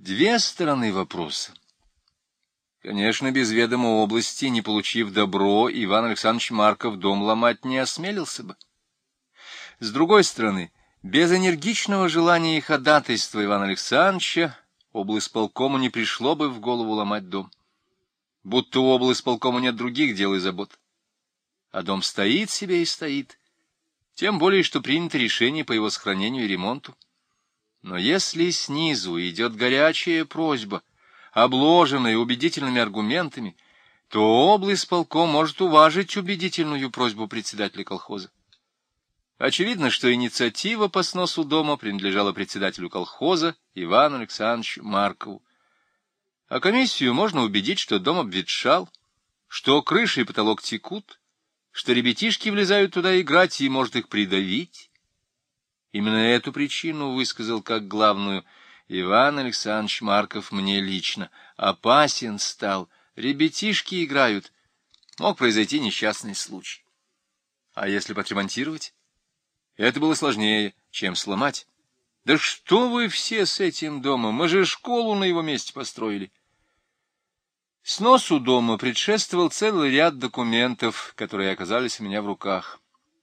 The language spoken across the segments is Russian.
Две стороны вопроса. Конечно, без ведома области, не получив добро, Иван Александрович Марков дом ломать не осмелился бы. С другой стороны, без энергичного желания и ходатайства Ивана Александровича облисполкому не пришло бы в голову ломать дом. Будто у облисполкома нет других дел и забот. А дом стоит себе и стоит, тем более, что принято решение по его сохранению и ремонту. Но если снизу идет горячая просьба, обложенная убедительными аргументами, то облисполком может уважить убедительную просьбу председателя колхоза. Очевидно, что инициатива по сносу дома принадлежала председателю колхоза Ивану Александровичу Маркову. А комиссию можно убедить, что дом обветшал, что крыша и потолок текут, что ребятишки влезают туда играть и может их придавить. Именно эту причину высказал как главную Иван Александрович Марков мне лично. Опасен стал, ребятишки играют, мог произойти несчастный случай. А если подремонтировать? Это было сложнее, чем сломать. Да что вы все с этим домом, мы же школу на его месте построили. Сносу дома предшествовал целый ряд документов, которые оказались у меня в руках.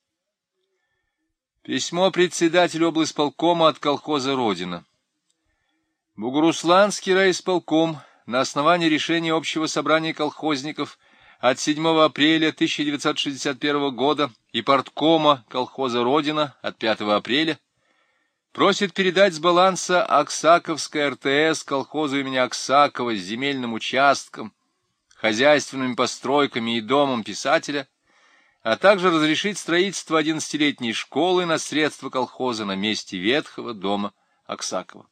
Письмо председателю облисполкома от колхоза «Родина». Бугурусланский райисполком на основании решения общего собрания колхозников от 7 апреля 1961 года и парткома колхоза «Родина» от 5 апреля просит передать с баланса Аксаковской РТС колхозу имени Аксакова с земельным участком, хозяйственными постройками и домом писателя, а также разрешить строительство 11-летней школы на средства колхоза на месте ветхого дома Аксакова.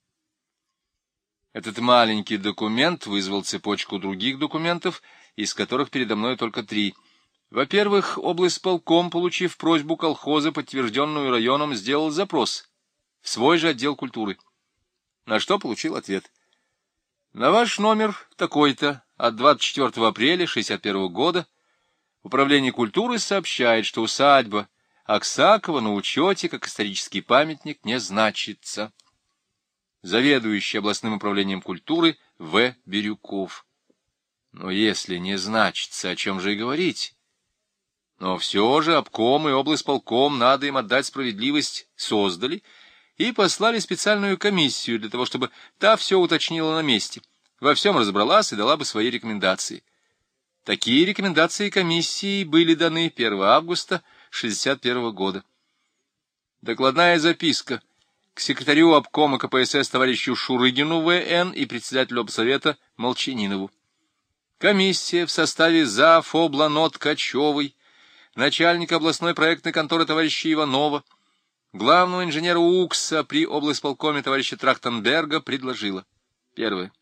Этот маленький документ вызвал цепочку других документов, из которых передо мной только 3. Во-первых, облисполком, получив просьбу колхоза, подтвержденную районом, сделал запрос в свой же отдел культуры, на что получил ответ. На ваш номер такой-то от 24 апреля 1961 года Управление культуры сообщает, что усадьба Аксакова на учете как исторический памятник не значится. Заведующий областным управлением культуры В. Бирюков. Но если не значится, о чем же и говорить? Но все же обком и облисполком, надо им отдать справедливость, создали и послали специальную комиссию для того, чтобы та все уточнила на месте, во всем разобралась и дала бы свои рекомендации. Такие рекомендации комиссии были даны 1 августа 1961 года. Докладная записка к секретарю обкома КПСС товарищу Шурыгину В.Н. и председателю обсовета Молчанинову. Комиссия в составе зав. Облано Ткачевой, начальника областной проектной конторы товарища Иванова, главного инженера УКСа при облисполкоме товарища Трахтенберга предложила. Первое.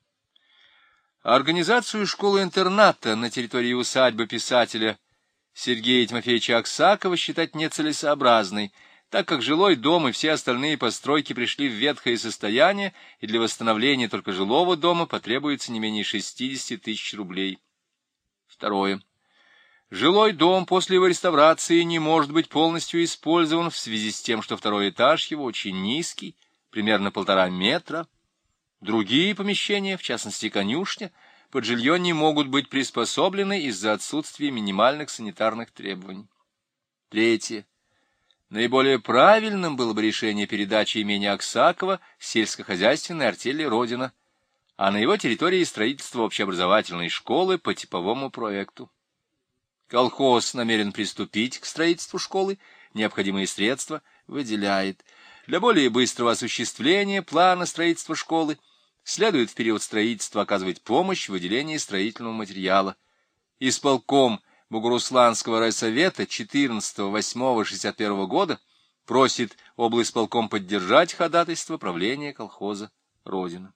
Организацию школы-интерната на территории усадьбы писателя Сергея Тимофеевича Аксакова считать нецелесообразной, так как жилой дом и все остальные постройки пришли в ветхое состояние, и для восстановления только жилого дома потребуется не менее 60 тысяч рублей. Второе. Жилой дом после его реставрации не может быть полностью использован в связи с тем, что второй этаж его очень низкий, примерно 1,5 метра. Другие помещения, в частности конюшня, под жилье не могут быть приспособлены из-за отсутствия минимальных санитарных требований. Третье. Наиболее правильным было бы решение передачи имения Аксакова сельскохозяйственной артели «Родина», а на его территории строительство общеобразовательной школы по типовому проекту. Колхоз намерен приступить к строительству школы, необходимые средства выделяет. Для более быстрого осуществления плана строительства школы следует в период строительства оказывать помощь в выделении строительного материала. Исполком Бугурусланского райсовета 14.08.1961 года просит облисполком поддержать ходатайство правления колхоза «Родина».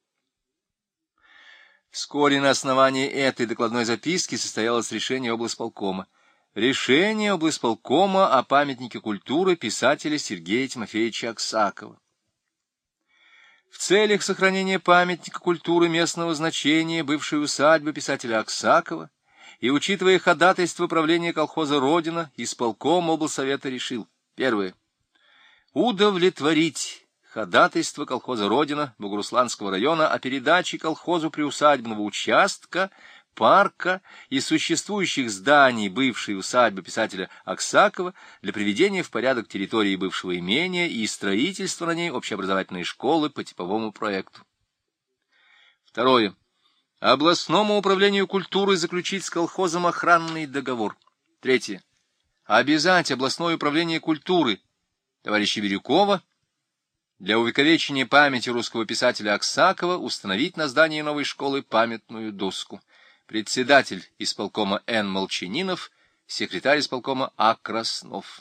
Вскоре на основании этой докладной записки состоялось решение облисполкома. Решение облисполкома о памятнике культуры писателя Сергея Тимофеевича Аксакова. В целях сохранения памятника культуры местного значения бывшей усадьбы писателя Аксакова и учитывая ходатайство правления колхоза «Родина», исполком облсовета решил. Первое. Удовлетворить ходатайство колхоза «Родина» Бугурусланского района о передаче колхозу приусадебного участка, парка и существующих зданий бывшей усадьбы писателя Аксакова для приведения в порядок территории бывшего имения и строительства на ней общеобразовательной школы по типовому проекту. Второе. Областному управлению культуры заключить с колхозом охранный договор. Третье. Обязать областное управление культуры товарища Бирюкова для увековечения памяти русского писателя Аксакова установить на здании новой школы памятную доску. Председатель исполкома Н. Молчанинов, секретарь исполкома А. Краснов.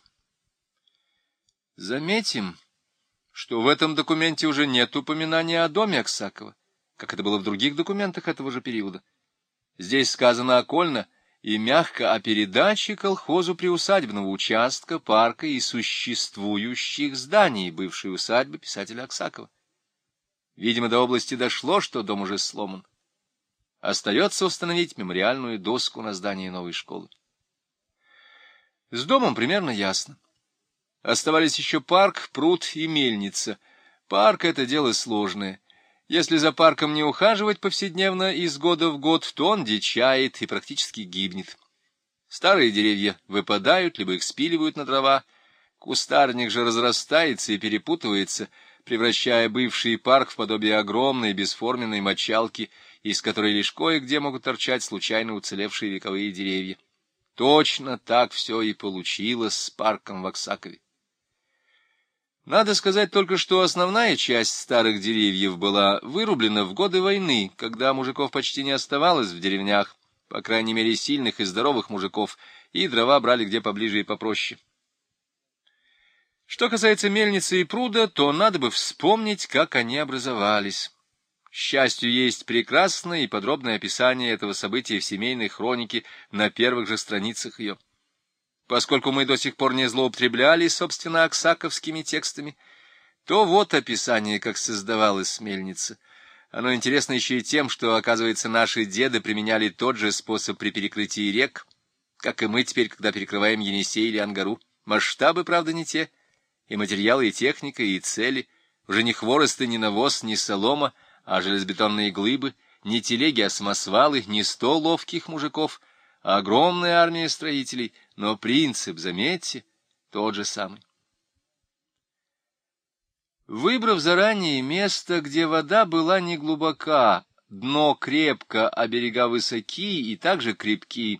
Заметим, что в этом документе уже нет упоминания о доме Аксакова, как это было в других документах этого же периода. Здесь сказано окольно и мягко о передаче колхозу приусадебного участка, парка и существующих зданий бывшей усадьбы писателя Аксакова. Видимо, до области дошло, что дом уже сломан. Остается установить мемориальную доску на здании новой школы. С домом примерно ясно. Оставались еще парк, пруд и мельница. Парк — это дело сложное. Если за парком не ухаживать повседневно из года в год, то он дичает и практически гибнет. Старые деревья выпадают, либо их спиливают на дрова. Кустарник же разрастается и перепутывается, превращая бывший парк в подобие огромной бесформенной мочалки, из которой лишь кое-где могут торчать случайно уцелевшие вековые деревья. Точно так все и получилось с парком в Аксакове. Надо сказать только, что основная часть старых деревьев была вырублена в годы войны, когда мужиков почти не оставалось в деревнях, по крайней мере сильных и здоровых мужиков, и дрова брали где поближе и попроще. Что касается мельницы и пруда, то надо бы вспомнить, как они образовались. К счастью, есть прекрасное и подробное описание этого события в семейной хронике на первых же страницах ее. Поскольку мы до сих пор не злоупотребляли, собственно, аксаковскими текстами, то вот описание, как создавалась мельница. Оно интересно еще и тем, что, оказывается, наши деды применяли тот же способ при перекрытии рек, как и мы теперь, когда перекрываем Енисей или Ангару. Масштабы, правда, не те, и материалы, и техника, и цели. Уже не хворост, и не навоз, не солома, а железобетонные глыбы, не телеги, а самосвалы, не 100 ловких мужиков, а огромная армия строителей, но принцип, заметьте, тот же самый. Выбрав заранее место, где вода была не глубока, дно крепко, а берега высоки и также крепки,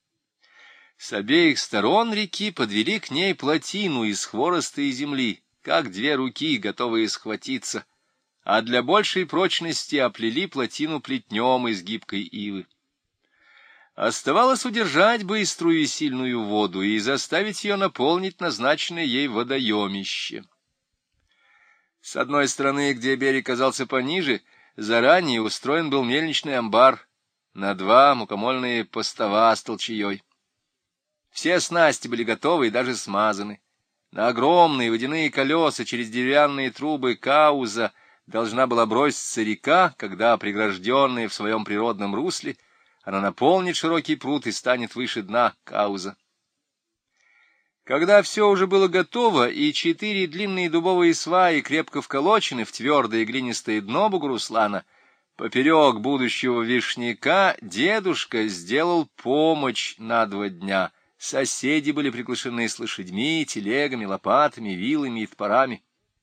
с обеих сторон реки подвели к ней плотину из хвороста и земли, как 2 руки, готовые схватиться, а для большей прочности оплели плотину плетнем из гибкой ивы. Оставалось удержать быструю и сильную воду и заставить ее наполнить назначенное ей водоемище. С одной стороны, где берег казался пониже, заранее устроен был мельничный амбар на 2 мукомольные постова с толчеей. Все снасти были готовы и даже смазаны. На огромные водяные колеса через деревянные трубы Кауза должна была броситься река, когда, прегражденная в своем природном русле, она наполнит широкий пруд и станет выше дна Кауза. Когда все уже было готово, и 4 длинные дубовые сваи крепко вколочены в твердое глинистое дно Бугуруслана, поперек будущего вишняка дедушка сделал помощь на 2 дня. Соседи были приглашены с лошадьми, телегами, лопатами, вилами и топорами.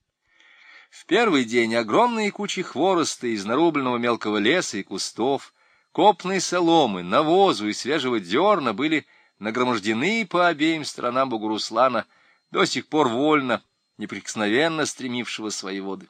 В первый день огромные кучи хвороста из нарубленного мелкого леса и кустов, копной соломы, навозу и свежего дерна были нагромождены по обеим сторонам Бугуруслана, до сих пор вольно, неприкосновенно стремившего свои воды.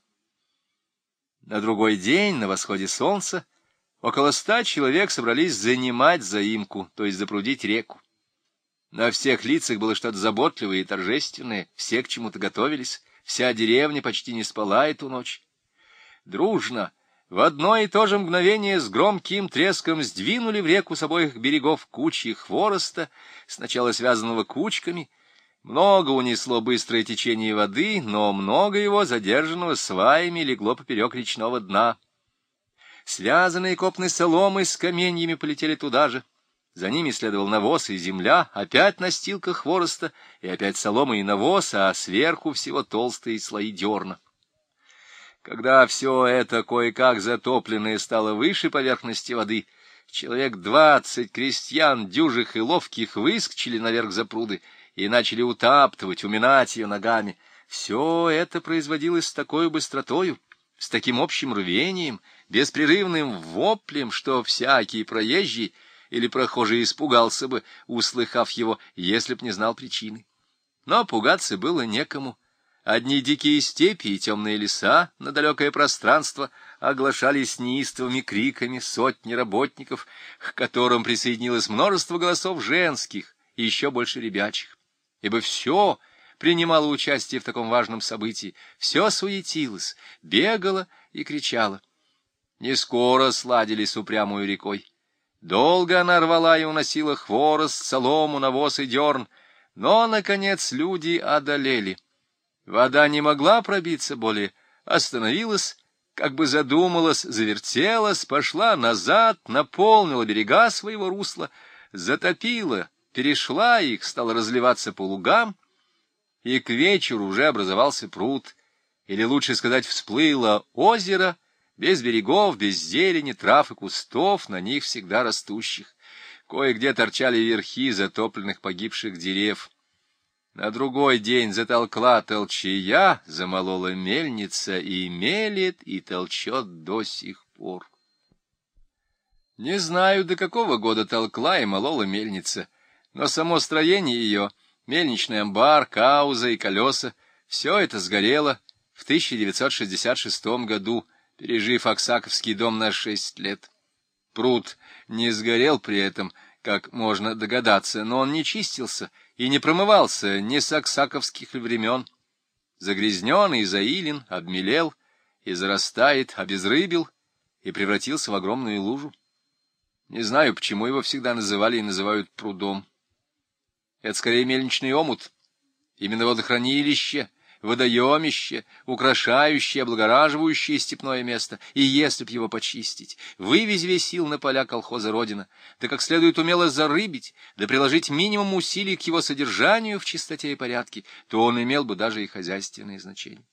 На другой день, на восходе солнца, около 100 человек собрались занимать заимку, то есть запрудить реку. На всех лицах было что-то заботливое и торжественное, все к чему-то готовились, вся деревня почти не спала эту ночь. Дружно, в одно и то же мгновение с громким треском сдвинули в реку с обоих берегов кучи хвороста, сначала связанного кучками. Много унесло быстрое течение воды, но много его, задержанного сваями, легло поперек речного дна. Связанные копной соломой с каменьями полетели туда же. За ними следовал навоз и земля, опять настилка хвороста, и опять солома и навоз, а сверху всего толстые слои дерна. Когда все это кое-как затопленное стало выше поверхности воды, человек 20 крестьян, дюжих и ловких, выскочили наверх запруды и начали утаптывать, уминать ее ногами. Все это производилось с такой быстротою, с таким общим рвением, беспрерывным воплем, что всякий проезжий или прохожий испугался бы, услыхав его, если б не знал причины. Но пугаться было некому. Одни дикие степи и темные леса на далекое пространство оглашались неистовыми криками сотни работников, к которым присоединилось множество голосов женских и еще больше ребячих. Ибо все принимало участие в таком важном событии, все суетилось, бегало и кричало. Не скоро сладили с упрямую рекой. Долго она рвала и уносила хворост, солому, навоз и дерн, но, наконец, люди одолели. Вода не могла пробиться более, остановилась, как бы задумалась, завертелась, пошла назад, наполнила берега своего русла, затопила, перешла их, стала разливаться по лугам, и к вечеру уже образовался пруд, или, лучше сказать, всплыло озеро, без берегов, без зелени, трав и кустов, на них всегда растущих. Кое-где торчали верхи затопленных погибших дерев. На другой день затолкла толчая, замолола мельница, и мелет, и толчет до сих пор. Не знаю, до какого года толкла и молола мельница, но само строение ее, мельничный амбар, кауза и колеса, все это сгорело в 1966 году, пережив Аксаковский дом на 6 лет. Пруд не сгорел при этом, как можно догадаться, но он не чистился и не промывался ни с аксаковских времен. Загрязнен и заилен, обмелел и зарастает, обезрыбил и превратился в огромную лужу. Не знаю, почему его всегда называли и называют прудом. Это скорее мельничный омут, именно водохранилище, водоемище, украшающее, облагораживающее степное место, и если б его почистить, вывезь весь сил на поля колхоза Родина, да как следует умело зарыбить, да приложить минимум усилий к его содержанию в чистоте и порядке, то он имел бы даже и хозяйственное значение.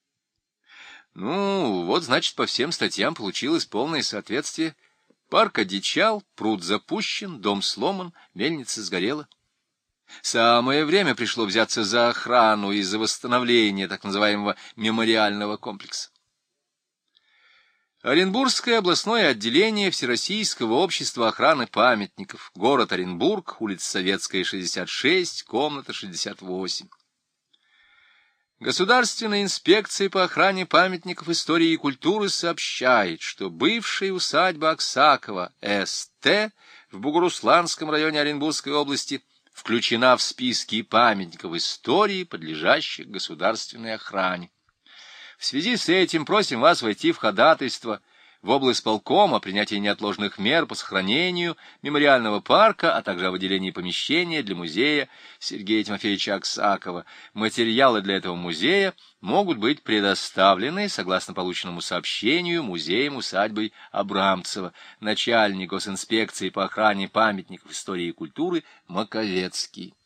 Ну, вот, значит, по всем статьям получилось полное соответствие. Парк одичал, пруд запущен, дом сломан, мельница сгорела. Самое время пришло взяться за охрану и за восстановление так называемого мемориального комплекса. Оренбургское областное отделение Всероссийского общества охраны памятников, город Оренбург, улица Советская, 66, комната 68. Государственная инспекция по охране памятников истории и культуры сообщает, что бывшая усадьба Аксакова С.Т. в Бугурусланском районе Оренбургской области включена в списки памятников истории, подлежащих государственной охране. В связи с этим просим вас войти в ходатайство в облисполком о принятии неотложных мер по сохранению мемориального парка, а также о выделении помещения для музея Сергея Тимофеевича Аксакова. Материалы для этого музея могут быть предоставлены, согласно полученному сообщению, музеем усадьбы Абрамцева, начальник госинспекции по охране памятников истории и культуры Маковецкий.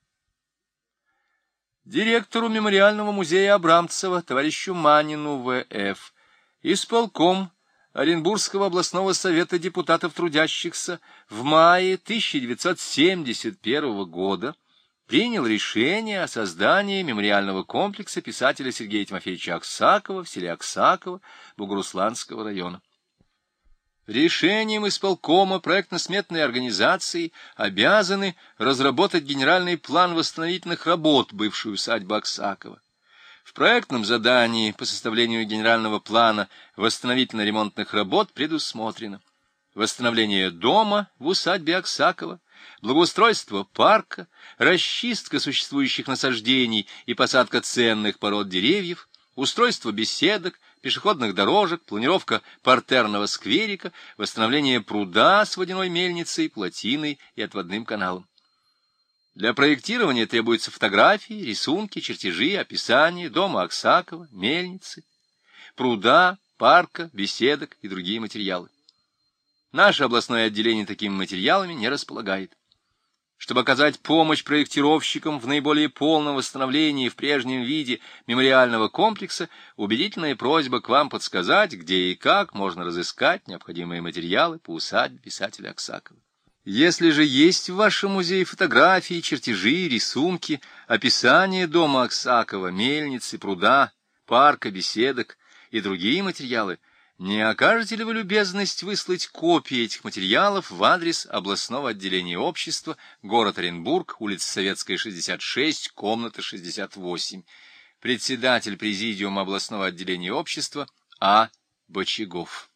Директору мемориального музея Абрамцева, товарищу Манину В.Ф., исполком Оренбургского областного совета депутатов трудящихся в мае 1971 года принял решение о создании мемориального комплекса писателя Сергея Тимофеевича Аксакова в селе Аксаково Бугурусланского района. Решением исполкома проектно-сметной организации обязаны разработать генеральный план восстановительных работ бывшей усадьбы Аксакова. В проектном задании по составлению генерального плана восстановительно-ремонтных работ предусмотрено восстановление дома в усадьбе Аксакова, благоустройство парка, расчистка существующих насаждений и посадка ценных пород деревьев, устройство беседок, пешеходных дорожек, планировка партерного скверика, восстановление пруда с водяной мельницей, плотиной и отводным каналом. Для проектирования требуются фотографии, рисунки, чертежи, описание дома Аксакова, мельницы, пруда, парка, беседок и другие материалы. Наше областное отделение такими материалами не располагает. Чтобы оказать помощь проектировщикам в наиболее полном восстановлении в прежнем виде мемориального комплекса, убедительная просьба к вам подсказать, где и как можно разыскать необходимые материалы по усадьбе писателя Аксакова. Если же есть в вашем музее фотографии, чертежи, рисунки, описание дома Аксакова, мельницы, пруда, парка, беседок и другие материалы, не окажете ли вы любезность выслать копии этих материалов в адрес областного отделения общества, город Оренбург, улица Советская, 66, комната 68, председатель президиума областного отделения общества А. Бочагов.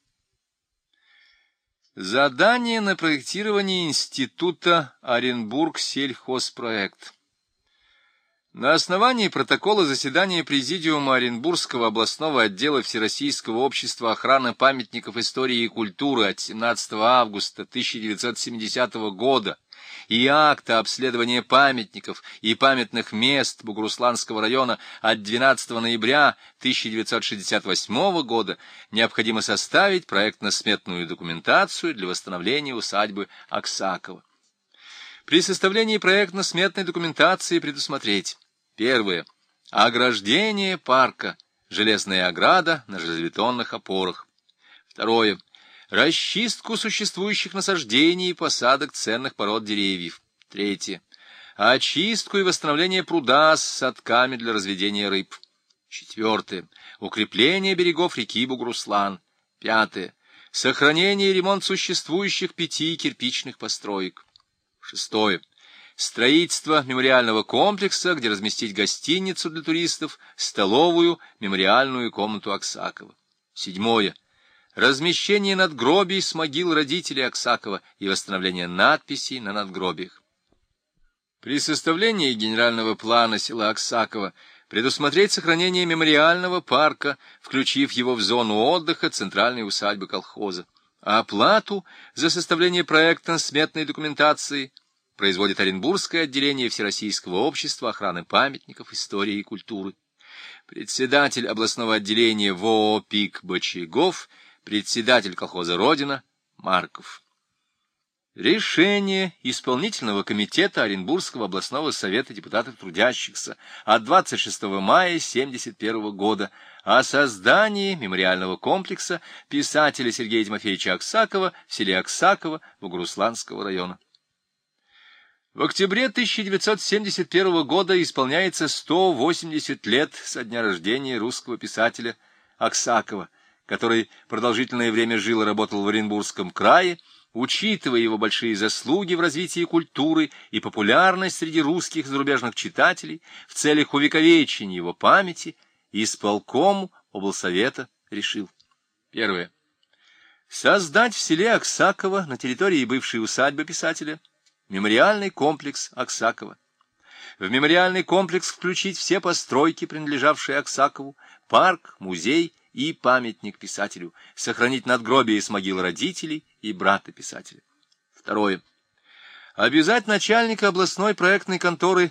Задание на проектирование института Оренбург-сельхозпроект. На основании протокола заседания Президиума Оренбургского областного отдела Всероссийского общества охраны памятников истории и культуры от 17 августа 1970 года и акта обследования памятников и памятных мест Бугурусланского района от 12 ноября 1968 года необходимо составить проектно-сметную документацию для восстановления усадьбы Аксакова. При составлении проектно-сметной документации предусмотреть: первое. Ограждение парка, железная ограда на железобетонных опорах. Второе. Расчистку существующих насаждений и посадок ценных пород деревьев. Третье. Очистку и восстановление пруда с садками для разведения рыб. Четвертое. Укрепление берегов реки Бугуруслан. Пятое. Сохранение и ремонт существующих 5 кирпичных построек. Шестое. Строительство мемориального комплекса, где разместить гостиницу для туристов, столовую, мемориальную комнату Аксакова. Седьмое. Размещение надгробий с могил родителей Аксакова и восстановление надписей на надгробиях. При составлении генерального плана села Аксакова предусмотреть сохранение мемориального парка, включив его в зону отдыха центральной усадьбы колхоза. А оплату за составление проектно-сметной документации производит Оренбургское отделение Всероссийского общества охраны памятников истории и культуры. Председатель областного отделения ВОО ПИК Бочагов, председатель колхоза «Родина» Марков. Решение Исполнительного комитета Оренбургского областного совета депутатов трудящихся от 26 мая 1971 года о создании мемориального комплекса писателя Сергея Тимофеевича Аксакова в селе Аксаково Бугурусланского района. В октябре 1971 года исполняется 180 лет со дня рождения русского писателя Аксакова, который продолжительное время жил и работал в Оренбургском крае. Учитывая его большие заслуги в развитии культуры и популярность среди русских и зарубежных читателей, в целях увековечения его памяти, исполком облсовета решил: первое. Создать в селе Аксаково на территории бывшей усадьбы писателя мемориальный комплекс Аксакова. В мемориальный комплекс включить все постройки, принадлежавшие Аксакову, парк, музей и памятник писателю, сохранить надгробие с могил родителей и брата писателя. Второе. Обязать начальника областной проектной конторы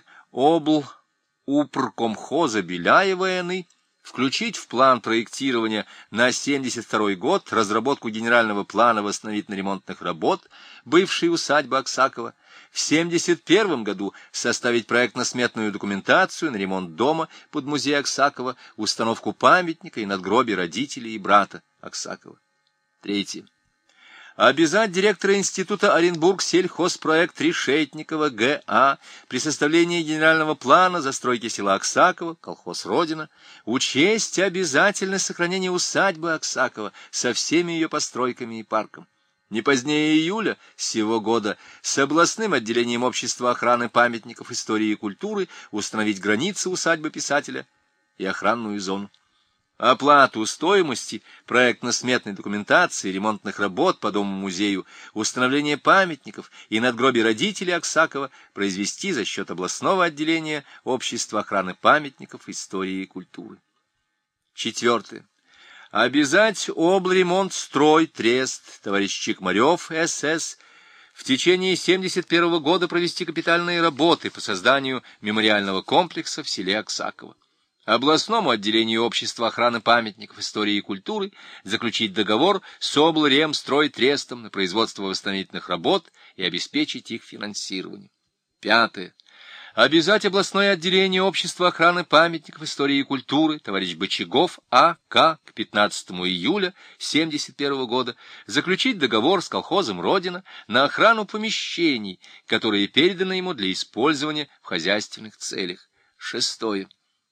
облупркомхоза Беляева Н.И. включить в план проектирования на 1972 год разработку генерального плана восстановительно-ремонтных работ бывшей усадьбы Аксакова, в 1971 году составить проектно-сметную документацию на ремонт дома под музей Аксакова, установку памятника и надгробий родителей и брата Аксакова. Третье. Обязать директора института Оренбург-сельхозпроект Решетникова Г.А. при составлении генерального плана застройки села Аксакова, колхоз «Родина», учесть обязательность сохранения усадьбы Аксакова со всеми ее постройками и парком. Не позднее июля сего года с областным отделением общества охраны памятников истории и культуры установить границы усадьбы писателя и охранную зону. Оплату стоимости проектно-сметной документации, ремонтных работ по дому-музею, установление памятников и надгробий родителей Аксакова произвести за счет областного отделения общества охраны памятников истории и культуры. Четвертое. Обязать облремонтстрой Трест товарищ Чикмарев С.С. в течение 1971 года провести капитальные работы по созданию мемориального комплекса в селе Аксаково. Областному отделению общества охраны памятников истории и культуры заключить договор с облремстройтрестом на производство восстановительных работ и обеспечить их финансирование. Пятое. Обязать областное отделение Общества охраны памятников истории и культуры товарищ Бочагов А.К. к 15 июля 1971 года заключить договор с колхозом «Родина» на охрану помещений, которые переданы ему для использования в хозяйственных целях. Шестое.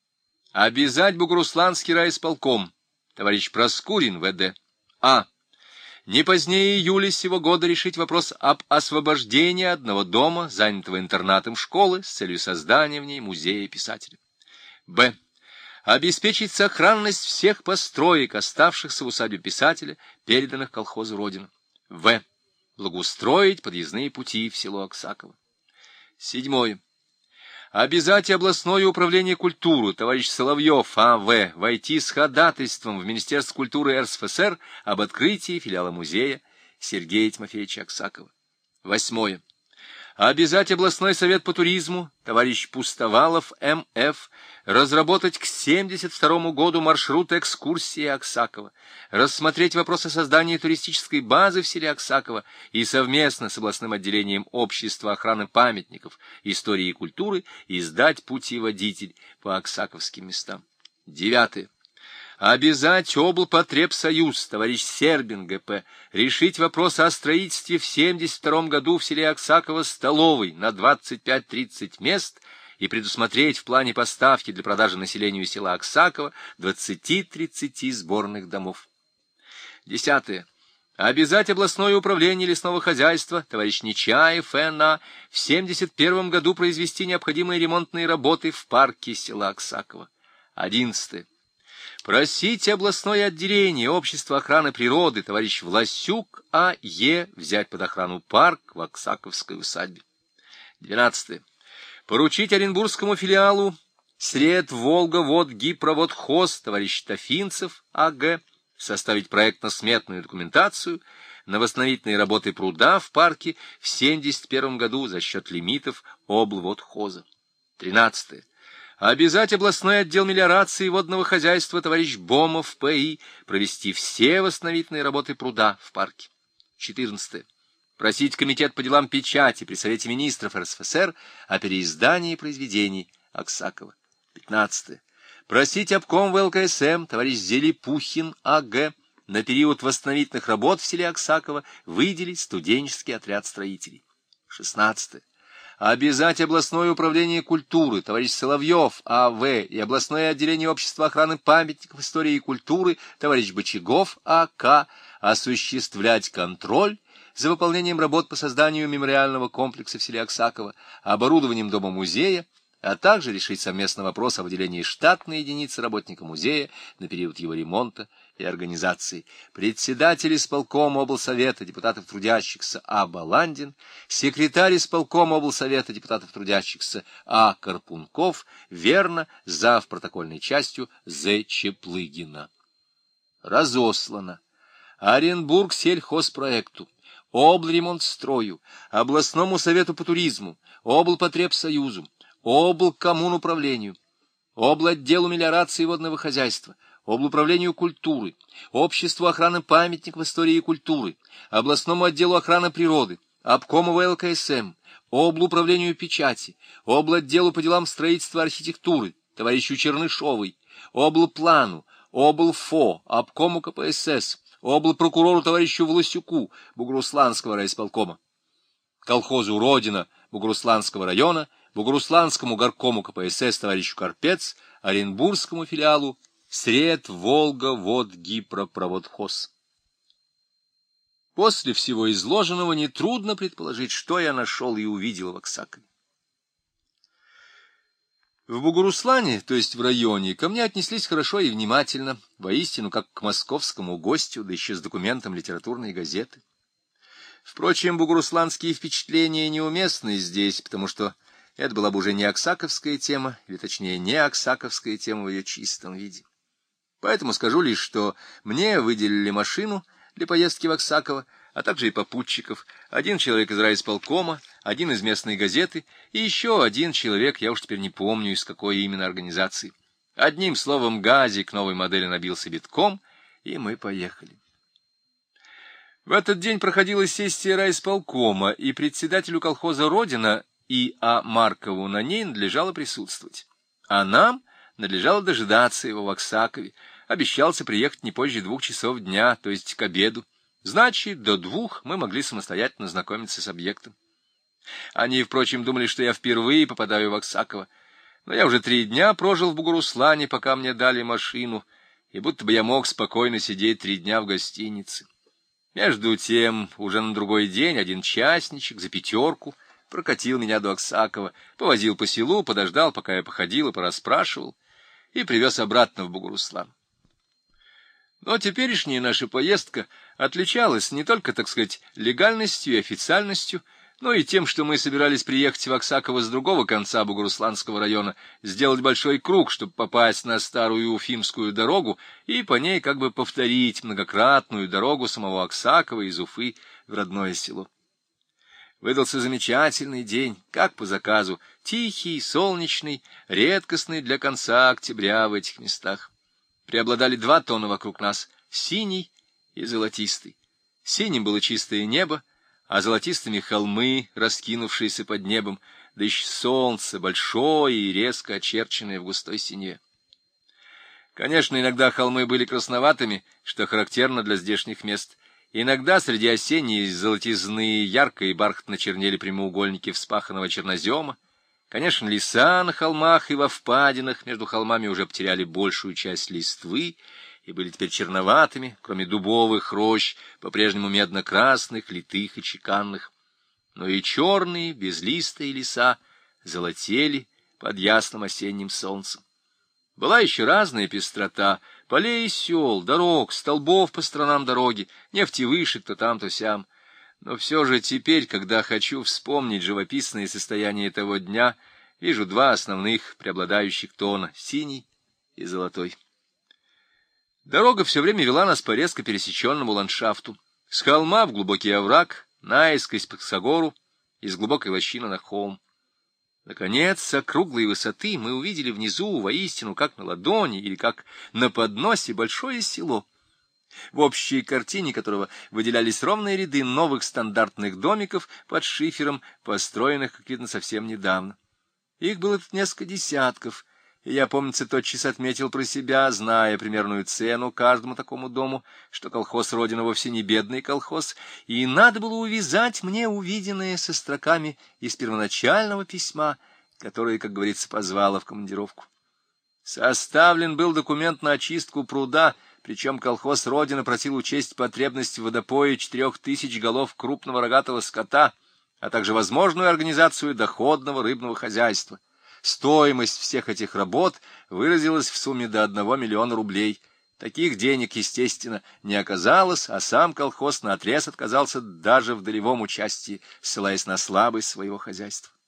Обязать Бугурусланский райисполком товарищ Проскурин В.Д. А. Не позднее июля сего года решить вопрос об освобождении одного дома, занятого интернатом школы, с целью создания в ней музея писателя. Б. Обеспечить сохранность всех построек, оставшихся в усадьбе писателя, переданных колхозу «Родина». В. Благоустроить подъездные пути в село Аксаково. Седьмое. Обязать областное управление культуры товарищ Соловьев А.В. войти с ходатайством в Министерство культуры РСФСР об открытии филиала музея Сергея Тимофеевича Аксакова. Восьмое. Обязать областной совет по туризму товарищ Пустовалов М.Ф. разработать к 1972 году маршрут экскурсии Аксакова, рассмотреть вопрос о создании туристической базы в селе Аксаково и совместно с областным отделением Общества охраны памятников истории и культуры издать путеводитель по аксаковским местам. Девятое. Обязать облпотребсоюз товарищ Сербин Г.П. решить вопрос о строительстве в 1972 году в селе Аксаково столовой на 25-30 мест и предусмотреть в плане поставки для продажи населению села Аксаково 20-30 сборных домов. Десятое. Обязать областное управление лесного хозяйства товарищ Нечаев Н.А. в 1971 году произвести необходимые ремонтные работы в парке села Аксаково. 11. Просить областное отделение Общества охраны природы товарищ Власюк А.Е. взять под охрану парк в Аксаковской усадьбе. 12. Поручить Оренбургскому филиалу Сред Волга-Вод-Гипроводхоз товарищ Тафинцев А.Г. составить проектно-сметную документацию на восстановительные работы пруда в парке в 1971 году за счет лимитов облводхоза. 13. Обязать областной отдел мелиорации и водного хозяйства товарищ Бомов П.И. провести все восстановительные работы пруда в парке. 14. Просить комитет по делам печати при Совете министров РСФСР о переиздании произведений Аксакова. 15. Просить обком ВЛКСМ товарищ Зелепухин А.Г. на период восстановительных работ в селе Аксаково выделить студенческий отряд строителей. 16. Обязать областное управление культуры товарищ Соловьев А.В. и областное отделение Общества охраны памятников истории и культуры товарищ Бочагов А.К. осуществлять контроль за выполнением работ по созданию мемориального комплекса в селе Аксаково, оборудованием дома-музея, а также решить совместно вопрос о выделении штатной единицы работника музея на период его ремонта и организации. Председатель исполкома облсовета депутатов трудящихся А. Баландин, секретарь исполкома облсовета депутатов трудящихся А. Карпунков, верно, зав. Протокольной частью З. Чеплыгина. Разослано Оренбург сельхозпроекту, облремонтстрою, областному совету по туризму, облпотребсоюзу, облкоммунуправлению, облотделу мелиорации и водного хозяйства, облуправлению культуры, Обществу охраны памятников истории и культуры, областному отделу охраны природы, обкому ВЛКСМ, облуправлению печати, облотделу по делам строительства и архитектуры, товарищу Чернышовой, облплану, облфо, обкому КПСС, облпрокурору товарищу Власюку, Бугурусланского райисполкома, колхозу «Родина» Бугурусланского района, Бугурусланскому горкому КПСС товарищу Карпец, Оренбургскому филиалу Сред Волга-Вод-Гипропроводхоз. После всего изложенного нетрудно предположить, что я нашел и увидел в Аксакове. В Бугуруслане, то есть в районе, ко мне отнеслись хорошо и внимательно, воистину, как к московскому гостю, да еще с документом литературной газеты. Впрочем, бугурусланские впечатления неуместны здесь, потому что это была бы уже не аксаковская тема, или точнее не аксаковская тема в ее чистом виде. Поэтому скажу лишь, что мне выделили машину для поездки в Аксаково, а также и попутчиков, один человек из райисполкома, один из местной газеты и еще один человек, я уж теперь не помню, из какой именно организации. Одним словом, газик новой модели набился битком, и мы поехали. В этот день проходила сессия райисполкома, и председателю колхоза «Родина» И.А. Маркову на ней надлежало присутствовать, а нам надлежало дожидаться его в Аксакове. Обещался приехать не позже 2 часов дня, то есть к обеду. Значит, до 2 мы могли самостоятельно знакомиться с объектом. Они, впрочем, думали, что я впервые попадаю в Аксаково, но я уже 3 дня прожил в Бугуруслане, пока мне дали машину, и будто бы я мог спокойно сидеть 3 дня в гостинице. Между тем, уже на другой день один частничек за 5 прокатил меня до Аксакова, повозил по селу, подождал, пока я походил и порасспрашивал, и привез обратно в Бугуруслан. Но теперешняя наша поездка отличалась не только, так сказать, легальностью и официальностью, но и тем, что мы собирались приехать в Аксаково с другого конца Бугурусланского района, сделать большой круг, чтобы попасть на старую Уфимскую дорогу и по ней как бы повторить многократную дорогу самого Аксакова из Уфы в родное село. Выдался замечательный день, как по заказу, тихий, солнечный, редкостный для конца октября в этих местах. Преобладали 2 тона вокруг нас — синий и золотистый. Синим было чистое небо, а золотистыми холмы, раскинувшиеся под небом, да еще солнце, большое и резко очерченное в густой синеве. Конечно, иногда холмы были красноватыми, что характерно для здешних мест. Иногда среди осенней золотизны ярко и бархатно чернели прямоугольники вспаханного чернозема. Конечно, леса на холмах и во впадинах между холмами уже потеряли большую часть листвы и были теперь черноватыми, кроме дубовых рощ, по-прежнему медно-красных, литых и чеканных. Но и черные, безлистые леса золотели под ясным осенним солнцем. Была еще разная пестрота — полей и сел, дорог, столбов по сторонам дороги, нефтевышек то там, то сям. Но все же теперь, когда хочу вспомнить живописное состояние того дня, вижу 2 основных преобладающих тона — синий и золотой. Дорога все время вела нас по резко пересеченному ландшафту. С холма в глубокий овраг, наискось по косогору, из глубокой лощины на холм. Наконец, с округлой высоты мы увидели внизу, воистину, как на ладони или как на подносе, большое село, в общей картине которого выделялись ровные ряды новых стандартных домиков под шифером, построенных, как видно, совсем недавно. Их было тут несколько десятков, и я, помнится, тотчас отметил про себя, зная примерную цену каждому такому дому, что колхоз «Родина» вовсе не бедный колхоз, и надо было увязать мне увиденное со строками из первоначального письма, которое, как говорится, позвало в командировку. Составлен был документ на очистку пруда, причем колхоз «Родина» просил учесть потребность в водопое 4000 голов крупного рогатого скота, а также возможную организацию доходного рыбного хозяйства. Стоимость всех этих работ выразилась в сумме до 1 миллиона рублей. Таких денег, естественно, не оказалось, а сам колхоз наотрез отказался даже в долевом участии, ссылаясь на слабость своего хозяйства.